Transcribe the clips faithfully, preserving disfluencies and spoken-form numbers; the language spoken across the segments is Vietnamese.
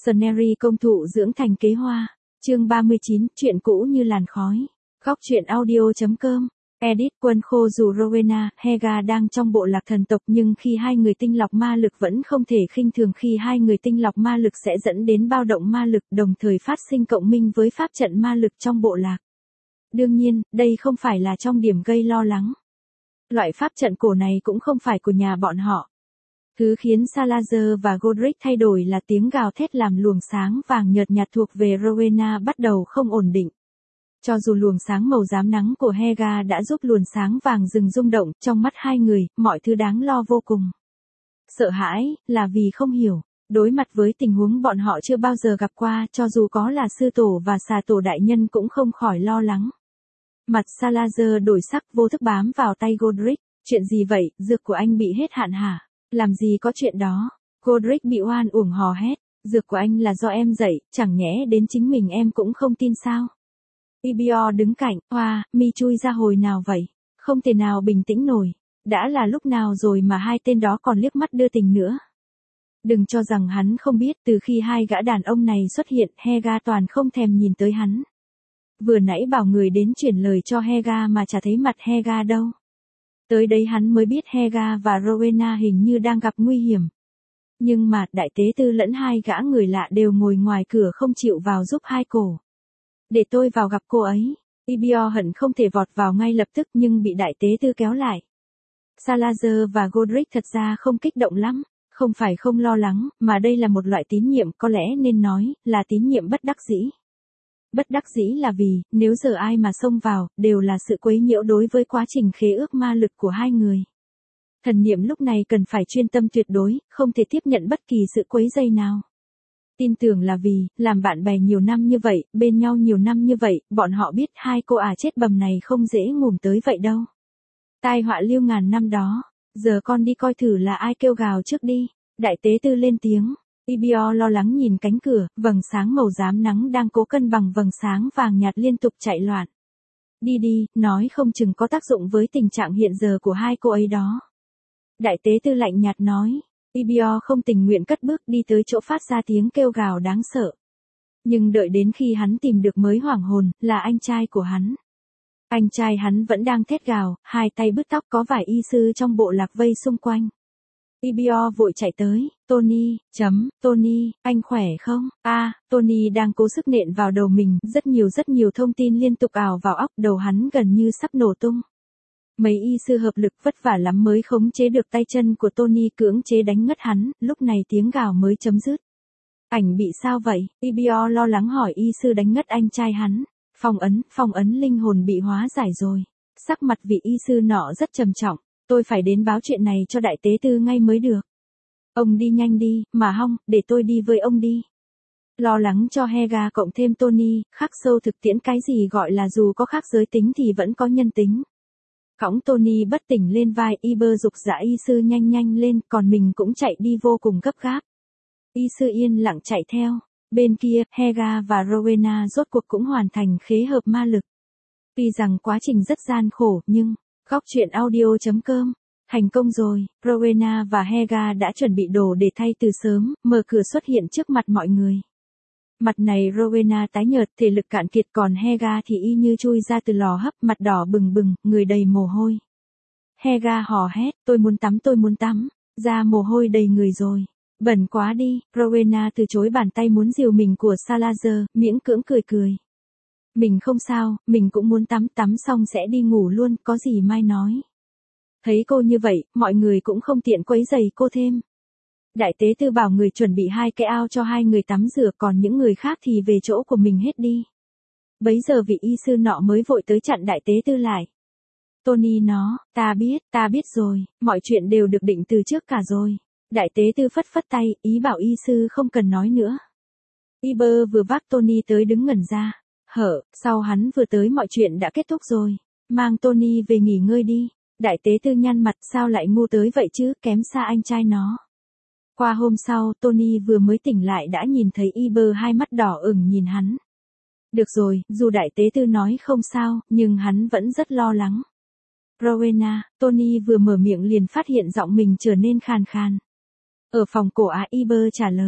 Scenery công thụ dưỡng thành kế hoa. Chương ba mươi chín, chuyện cũ như làn khói. Góc truyện audio.com. Edit. Quân khô dù Rowena, Hega đang trong bộ lạc thần tộc, nhưng khi hai người tinh lọc ma lực vẫn không thể khinh thường khi hai người tinh lọc ma lực sẽ dẫn đến bao động ma lực, đồng thời phát sinh cộng minh với pháp trận ma lực trong bộ lạc. Đương nhiên, đây không phải là trong điểm gây lo lắng. Loại pháp trận cổ này cũng không phải của nhà bọn họ. Thứ khiến Salazar và Godric thay đổi là tiếng gào thét làm luồng sáng vàng nhợt nhạt thuộc về Rowena bắt đầu không ổn định. Cho dù luồng sáng màu rám nắng của Hega đã giúp luồng sáng vàng dừng rung động, trong mắt hai người, mọi thứ đáng lo vô cùng. Sợ hãi, là vì không hiểu. Đối mặt với tình huống bọn họ chưa bao giờ gặp qua, cho dù có là sư tổ và xà tổ đại nhân cũng không khỏi lo lắng. Mặt Salazar đổi sắc, vô thức bám vào tay Godric. Chuyện gì vậy, dược của anh bị hết hạn hả? Làm gì có chuyện đó. Godric bị oan uổng hò hét. Dược của anh là do em dạy, chẳng nhẽ đến chính mình em cũng không tin sao? Ibio đứng cạnh, hoa, mi chui ra hồi nào vậy? Không thể nào bình tĩnh nổi. Đã là lúc nào rồi mà hai tên đó còn liếc mắt đưa tình nữa. Đừng cho rằng hắn không biết, từ khi hai gã đàn ông này xuất hiện, Hega toàn không thèm nhìn tới hắn. Vừa nãy bảo người đến chuyển lời cho Hega mà chả thấy mặt Hega đâu. Tới đấy hắn mới biết Hega và Rowena hình như đang gặp nguy hiểm. Nhưng mà, đại tế tư lẫn hai gã người lạ đều ngồi ngoài cửa không chịu vào giúp hai cổ. Để tôi vào gặp cô ấy. Ibio hận không thể vọt vào ngay lập tức nhưng bị đại tế tư kéo lại. Salazar và Godric thật ra không kích động lắm, không phải không lo lắng, mà đây là một loại tín nhiệm, có lẽ nên nói, là tín nhiệm bất đắc dĩ. Bất đắc dĩ là vì, nếu giờ ai mà xông vào, đều là sự quấy nhiễu đối với quá trình khế ước ma lực của hai người. Thần niệm lúc này cần phải chuyên tâm tuyệt đối, không thể tiếp nhận bất kỳ sự quấy rầy nào. Tin tưởng là vì, làm bạn bè nhiều năm như vậy, bên nhau nhiều năm như vậy, bọn họ biết hai cô ả chết bầm này không dễ ngủm tới vậy đâu. Tai họa lưu ngàn năm đó, giờ con đi coi thử là ai kêu gào trước đi. Đại tế tư lên tiếng. Ibio lo lắng nhìn cánh cửa, vầng sáng màu rám nắng đang cố cân bằng vầng sáng vàng nhạt liên tục chạy loạn. Đi đi, nói không chừng có tác dụng với tình trạng hiện giờ của hai cô ấy đó. Đại tế tư lạnh nhạt nói. Ibio không tình nguyện cất bước đi tới chỗ phát ra tiếng kêu gào đáng sợ. Nhưng đợi đến khi hắn tìm được mới hoảng hồn, là anh trai của hắn. Anh trai hắn vẫn đang thét gào, hai tay bứt tóc, có vài y sư trong bộ lạc vây xung quanh. Ibio vội chạy tới, Tony, chấm, Tony, anh khỏe không? A, à, Tony đang cố sức nện vào đầu mình, rất nhiều rất nhiều thông tin liên tục ào vào óc, đầu hắn gần như sắp nổ tung. Mấy y sư hợp lực vất vả lắm mới khống chế được tay chân của Tony, cưỡng chế đánh ngất hắn, lúc này tiếng gào mới chấm dứt. Ảnh bị sao vậy? Ibio lo lắng hỏi y sư đánh ngất anh trai hắn. Phong ấn, phong ấn linh hồn bị hóa giải rồi. Sắc mặt vị y sư nọ rất trầm trọng. Tôi phải đến báo chuyện này cho đại tế tư ngay mới được. Ông đi nhanh đi, mà hông, để tôi đi với ông đi. Lo lắng cho Hega cộng thêm Tony, khắc sâu thực tiễn cái gì gọi là dù có khác giới tính thì vẫn có nhân tính. Cõng Tony bất tỉnh lên vai, Iber dục dã y sư nhanh nhanh lên, còn mình cũng chạy đi vô cùng gấp gáp. Y sư yên lặng chạy theo. Bên kia, Hega và Rowena rốt cuộc cũng hoàn thành khế hợp ma lực. Tuy rằng quá trình rất gian khổ, nhưng, góc truyện audio.com, thành công rồi. Rowena và Hega đã chuẩn bị đồ để thay từ sớm, mở cửa xuất hiện trước mặt mọi người. Mặt này Rowena tái nhợt, thể lực cạn kiệt, còn Hega thì y như chui ra từ lò hấp, mặt đỏ bừng bừng, người đầy mồ hôi. Hega hò hét, tôi muốn tắm tôi muốn tắm, ra mồ hôi đầy người rồi. Bẩn quá đi. Rowena từ chối bàn tay muốn dìu mình của Salazar, miễn cưỡng cười cười. Mình không sao, mình cũng muốn tắm, tắm xong sẽ đi ngủ luôn, có gì mai nói. Thấy cô như vậy, mọi người cũng không tiện quấy rầy cô thêm. Đại tế tư bảo người chuẩn bị hai cái ao cho hai người tắm rửa, còn những người khác thì về chỗ của mình hết đi. Bấy giờ vị y sư nọ mới vội tới chặn đại tế tư lại. Tony nó, ta biết, ta biết rồi, mọi chuyện đều được định từ trước cả rồi. Đại tế tư phất phất tay, ý bảo y sư không cần nói nữa. Iber vừa vác Tony tới đứng ngẩn ra. Hở, sau hắn vừa tới mọi chuyện đã kết thúc rồi. Mang Tony về nghỉ ngơi đi. Đại tế tư nhăn mặt, sao lại ngu tới vậy chứ, kém xa anh trai nó. Qua hôm sau, Tony vừa mới tỉnh lại đã nhìn thấy Iber hai mắt đỏ ửng nhìn hắn. Được rồi, dù đại tế tư nói không sao, nhưng hắn vẫn rất lo lắng. Rowena, Tony vừa mở miệng liền phát hiện giọng mình trở nên khàn khàn. Ở phòng cổ á, Iber trả lời.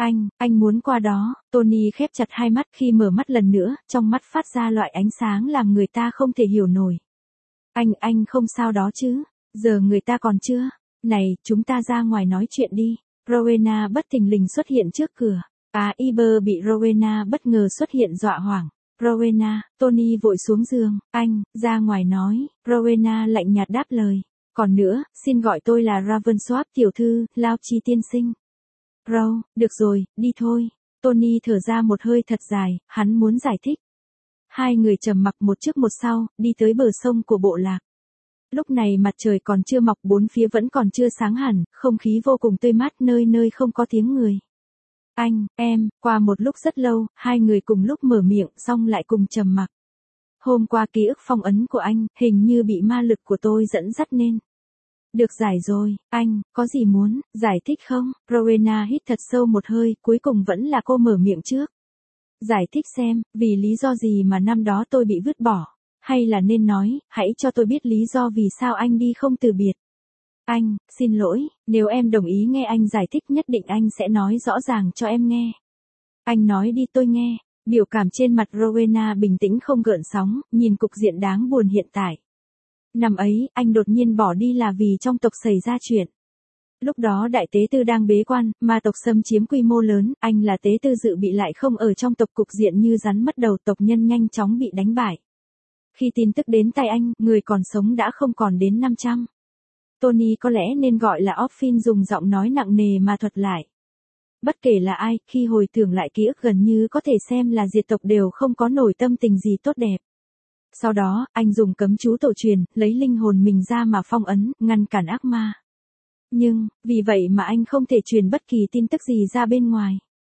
Anh, anh muốn qua đó. Tony khép chặt hai mắt khi mở mắt lần nữa, trong mắt phát ra loại ánh sáng làm người ta không thể hiểu nổi. Anh, anh không sao đó chứ? Giờ người ta còn chưa? Này, chúng ta ra ngoài nói chuyện đi. Rowena bất thình lình xuất hiện trước cửa. À, Iber bị Rowena bất ngờ xuất hiện dọa hoảng. Rowena, Tony vội xuống giường. Anh, ra ngoài nói. Rowena lạnh nhạt đáp lời. Còn nữa, xin gọi tôi là Ravensworth tiểu thư, Lao Chi tiên sinh. Row, được rồi, đi thôi. Tony thở ra một hơi thật dài, hắn muốn giải thích. Hai người trầm mặc một trước một sau, đi tới bờ sông của bộ lạc. Lúc này mặt trời còn chưa mọc, bốn phía vẫn còn chưa sáng hẳn, không khí vô cùng tươi mát, nơi nơi không có tiếng người. Anh, em, qua một lúc rất lâu, hai người cùng lúc mở miệng xong lại cùng trầm mặc. Hôm qua ký ức phong ấn của anh, hình như bị ma lực của tôi dẫn dắt nên. Được giải rồi, anh, có gì muốn, giải thích không? Rowena hít thật sâu một hơi, cuối cùng vẫn là cô mở miệng trước. Giải thích xem, vì lý do gì mà năm đó tôi bị vứt bỏ. Hay là nên nói, hãy cho tôi biết lý do vì sao anh đi không từ biệt. Anh, xin lỗi, nếu em đồng ý nghe anh giải thích nhất định anh sẽ nói rõ ràng cho em nghe. Anh nói đi tôi nghe. Biểu cảm trên mặt Rowena bình tĩnh không gợn sóng, nhìn cục diện đáng buồn hiện tại. Năm ấy, anh đột nhiên bỏ đi là vì trong tộc xảy ra chuyện. Lúc đó đại tế tư đang bế quan, ma tộc xâm chiếm quy mô lớn, anh là tế tư dự bị lại không ở trong tộc, cục diện như rắn mất đầu, tộc nhân nhanh chóng bị đánh bại. Khi tin tức đến tay anh, người còn sống đã không còn đến năm trăm. Tony có lẽ nên gọi là Orphin dùng giọng nói nặng nề mà thuật lại. Bất kể là ai, khi hồi tưởng lại ký ức gần như có thể xem là diệt tộc đều không có nổi tâm tình gì tốt đẹp. Sau đó, anh dùng cấm chú tổ truyền, lấy linh hồn mình ra mà phong ấn, ngăn cản ác ma. Nhưng, vì vậy mà anh không thể truyền bất kỳ tin tức gì ra bên ngoài.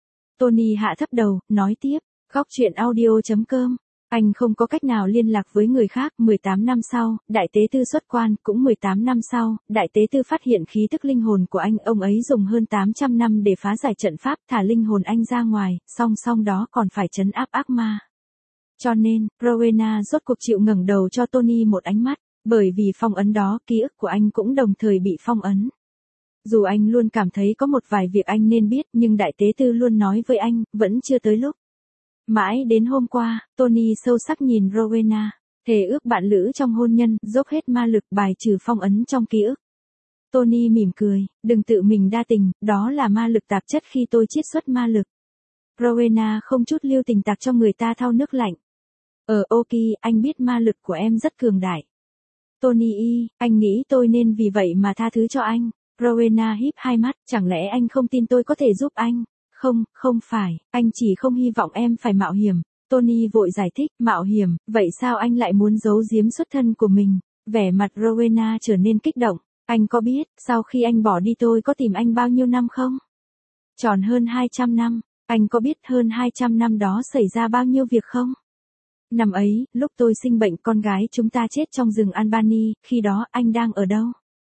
Tony hạ thấp đầu, nói tiếp, góc truyện audio chấm com. Anh không có cách nào liên lạc với người khác. mười tám năm sau, đại tế tư xuất quan, cũng mười tám năm sau, đại tế tư phát hiện khí thức linh hồn của anh. Ông ấy dùng hơn tám trăm năm để phá giải trận pháp, thả linh hồn anh ra ngoài, song song đó còn phải trấn áp ác ma. Cho nên, Rowena rốt cuộc chịu ngẩng đầu cho Tony một ánh mắt, bởi vì phong ấn đó, ký ức của anh cũng đồng thời bị phong ấn. Dù anh luôn cảm thấy có một vài việc anh nên biết, nhưng đại tế tư luôn nói với anh, vẫn chưa tới lúc. Mãi đến hôm qua, Tony sâu sắc nhìn Rowena, thề ước bạn lữ trong hôn nhân, dốc hết ma lực bài trừ phong ấn trong ký ức. Tony mỉm cười, đừng tự mình đa tình, đó là ma lực tạp chất khi tôi chiết xuất ma lực. Rowena không chút lưu tình tạc cho người ta thao nước lạnh. Ờ ok, anh biết ma lực của em rất cường đại. Tony y, anh nghĩ tôi nên vì vậy mà tha thứ cho anh. Rowena híp hai mắt, chẳng lẽ anh không tin tôi có thể giúp anh? Không, không phải, anh chỉ không hy vọng em phải mạo hiểm. Tony vội giải thích, mạo hiểm, vậy sao anh lại muốn giấu giếm xuất thân của mình? Vẻ mặt Rowena trở nên kích động. Anh có biết, sau khi anh bỏ đi tôi có tìm anh bao nhiêu năm không? Tròn hơn hai trăm năm. Anh có biết hơn hai trăm năm đó xảy ra bao nhiêu việc không? Năm ấy, lúc tôi sinh bệnh con gái chúng ta chết trong rừng Albany, khi đó anh đang ở đâu?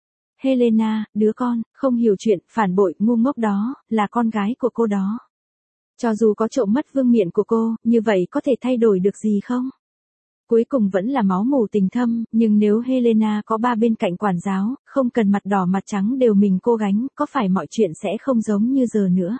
Helena, đứa con, không hiểu chuyện, phản bội, ngu ngốc đó, là con gái của cô đó. Cho dù có trộm mất vương miện của cô, như vậy có thể thay đổi được gì không? Cuối cùng vẫn là máu mủ tình thâm, nhưng nếu Helena có ba bên cạnh quản giáo, không cần mặt đỏ mặt trắng đều mình cô gánh, có phải mọi chuyện sẽ không giống như giờ nữa?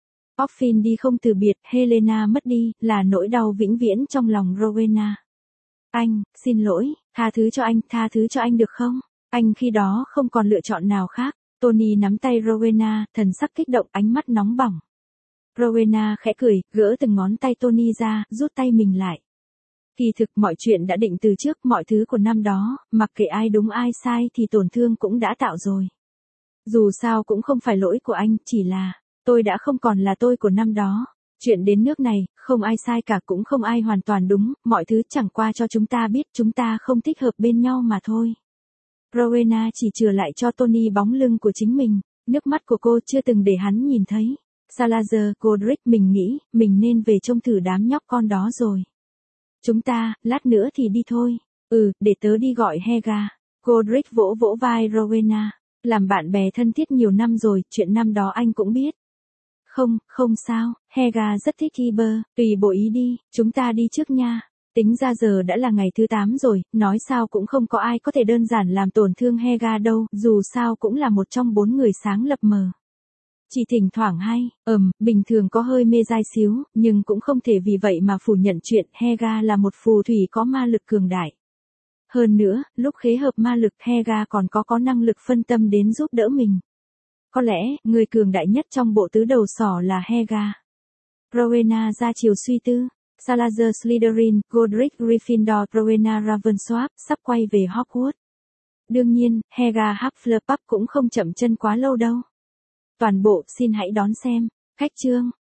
Orphin đi không từ biệt, Helena mất đi, là nỗi đau vĩnh viễn trong lòng Rowena. Anh, xin lỗi, tha thứ cho anh, tha thứ cho anh được không? Anh khi đó không còn lựa chọn nào khác. Tony nắm tay Rowena, thần sắc kích động, ánh mắt nóng bỏng. Rowena khẽ cười, gỡ từng ngón tay Tony ra, rút tay mình lại. Kỳ thực mọi chuyện đã định từ trước, mọi thứ của năm đó, mặc kệ ai đúng ai sai thì tổn thương cũng đã tạo rồi. Dù sao cũng không phải lỗi của anh, chỉ là, tôi đã không còn là tôi của năm đó. Chuyện đến nước này, không ai sai cả cũng không ai hoàn toàn đúng, mọi thứ chẳng qua cho chúng ta biết chúng ta không thích hợp bên nhau mà thôi. Rowena chỉ chừa lại cho Tony bóng lưng của chính mình, nước mắt của cô chưa từng để hắn nhìn thấy. Salazar, Godric, mình nghĩ, mình nên về trông thử đám nhóc con đó rồi. Chúng ta, lát nữa thì đi thôi. Ừ, để tớ đi gọi Hega. Godric vỗ vỗ vai Rowena. Làm bạn bè thân thiết nhiều năm rồi, chuyện năm đó anh cũng biết. Không, không sao, Hega rất thích Iber, tùy bộ ý đi, chúng ta đi trước nha. Tính ra giờ đã là ngày thứ tám rồi, nói sao cũng không có ai có thể đơn giản làm tổn thương Hega đâu, dù sao cũng là một trong bốn người sáng lập mờ. Chỉ thỉnh thoảng hay, ừm, bình thường có hơi mê dai xíu, nhưng cũng không thể vì vậy mà phủ nhận chuyện Hega là một phù thủy có ma lực cường đại. Hơn nữa, lúc khế hợp ma lực Hega còn có có năng lực phân tâm đến giúp đỡ mình. Có lẽ, người cường đại nhất trong bộ tứ đầu sỏ là Hega. Rowena ra chiều suy tư. Salazar Slytherin, Godric Gryffindor, Rowena Ravencroft sắp quay về Hogwarts. Đương nhiên, Hega Hufflepuff cũng không chậm chân quá lâu đâu. Toàn bộ xin hãy đón xem. Khách chương.